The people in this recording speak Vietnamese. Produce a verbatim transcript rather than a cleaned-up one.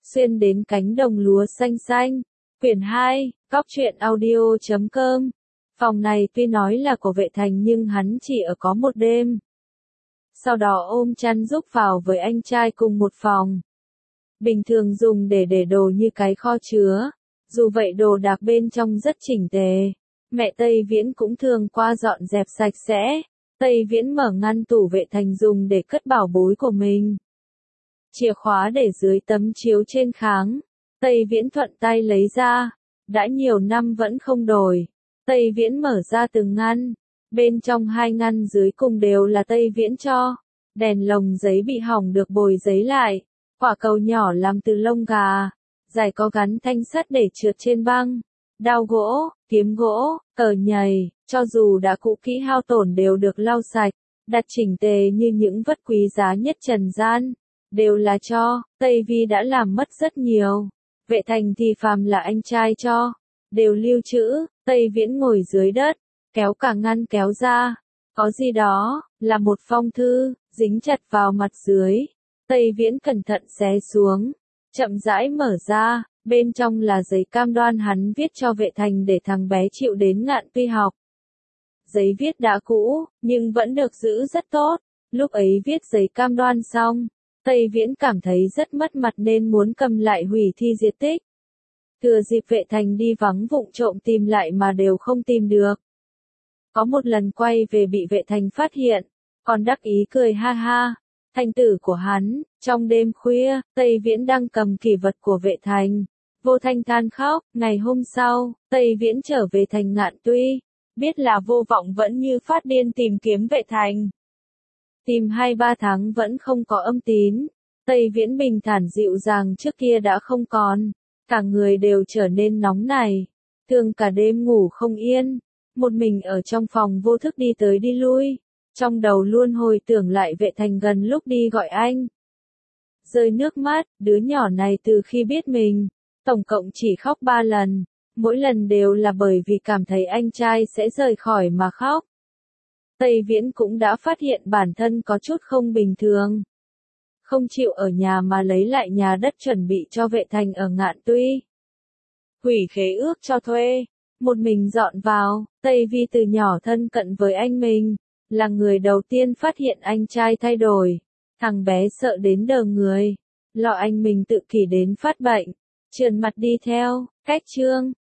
xuyên đến cánh đồng lúa xanh xanh. Quyển hai, cóc truyện audio chấm com. Phòng này tuy nói là của Vệ Thành nhưng hắn chỉ ở có một đêm. Sau đó ôm chăn rúc vào với anh trai cùng một phòng. Bình thường dùng để để đồ như cái kho chứa. Dù vậy đồ đạc bên trong rất chỉnh tề. Mẹ Tây Viễn cũng thường qua dọn dẹp sạch sẽ. Tây Viễn mở ngăn tủ Vệ Thành dùng để cất bảo bối của mình. Chìa khóa để dưới tấm chiếu trên kháng. Tây Viễn thuận tay lấy ra. Đã nhiều năm vẫn không đổi. Tây Viễn mở ra từng ngăn. Bên trong hai ngăn dưới cùng đều là Tây Viễn cho. Đèn lồng giấy bị hỏng được bồi giấy lại. Quả cầu nhỏ làm từ lông gà. Giải có gắn thanh sắt để trượt trên băng. Đao gỗ, kiếm gỗ, cờ nhầy, cho dù đã cũ kỹ hao tổn đều được lau sạch. Đặt chỉnh tề như những vật quý giá nhất trần gian. Đều là cho, Tây Vi đã làm mất rất nhiều. Vệ Thành thì phàm là anh trai cho. Đều lưu trữ, Tây Viễn ngồi dưới đất, kéo cả ngăn kéo ra. Có gì đó, là một phong thư, dính chặt vào mặt dưới. Tây Viễn cẩn thận xé xuống, chậm rãi mở ra, bên trong là giấy cam đoan hắn viết cho Vệ Thành để thằng bé chịu đến Ngạn Tuy học. Giấy viết đã cũ, nhưng vẫn được giữ rất tốt. Lúc ấy viết giấy cam đoan xong, Tây Viễn cảm thấy rất mất mặt nên muốn cầm lại hủy thi diệt tích. Thừa dịp Vệ Thành đi vắng vụng trộm tìm lại mà đều không tìm được. Có một lần quay về bị Vệ Thành phát hiện, còn đắc ý cười ha ha. Thành tử của hắn, trong đêm khuya, Tây Viễn đang cầm kỷ vật của Vệ Thành. Vô Thanh than khóc, ngày hôm sau, Tây Viễn trở về thành Ngạn Tuy. Biết là Vô Vọng vẫn như phát điên tìm kiếm Vệ Thành. Tìm hai ba tháng vẫn không có âm tín. Tây Viễn bình thản dịu dàng trước kia đã không còn. Cả người đều trở nên nóng nảy. Thường cả đêm ngủ không yên. Một mình ở trong phòng vô thức đi tới đi lui. Trong đầu luôn hồi tưởng lại Vệ Thành gần lúc đi gọi anh. Rơi nước mắt, đứa nhỏ này từ khi biết mình, tổng cộng chỉ khóc ba lần. Mỗi lần đều là bởi vì cảm thấy anh trai sẽ rời khỏi mà khóc. Tây Viễn cũng đã phát hiện bản thân có chút không bình thường. Không chịu ở nhà mà lấy lại nhà đất chuẩn bị cho Vệ Thành ở Ngạn Tuy. Hủy khế ước cho thuê. Một mình dọn vào, Tây Vi từ nhỏ thân cận với anh mình. Là người đầu tiên phát hiện anh trai thay đổi. Thằng bé sợ đến đờ người. Lo anh mình tự kỷ đến phát bệnh. Trườn mặt đi theo, cách chương.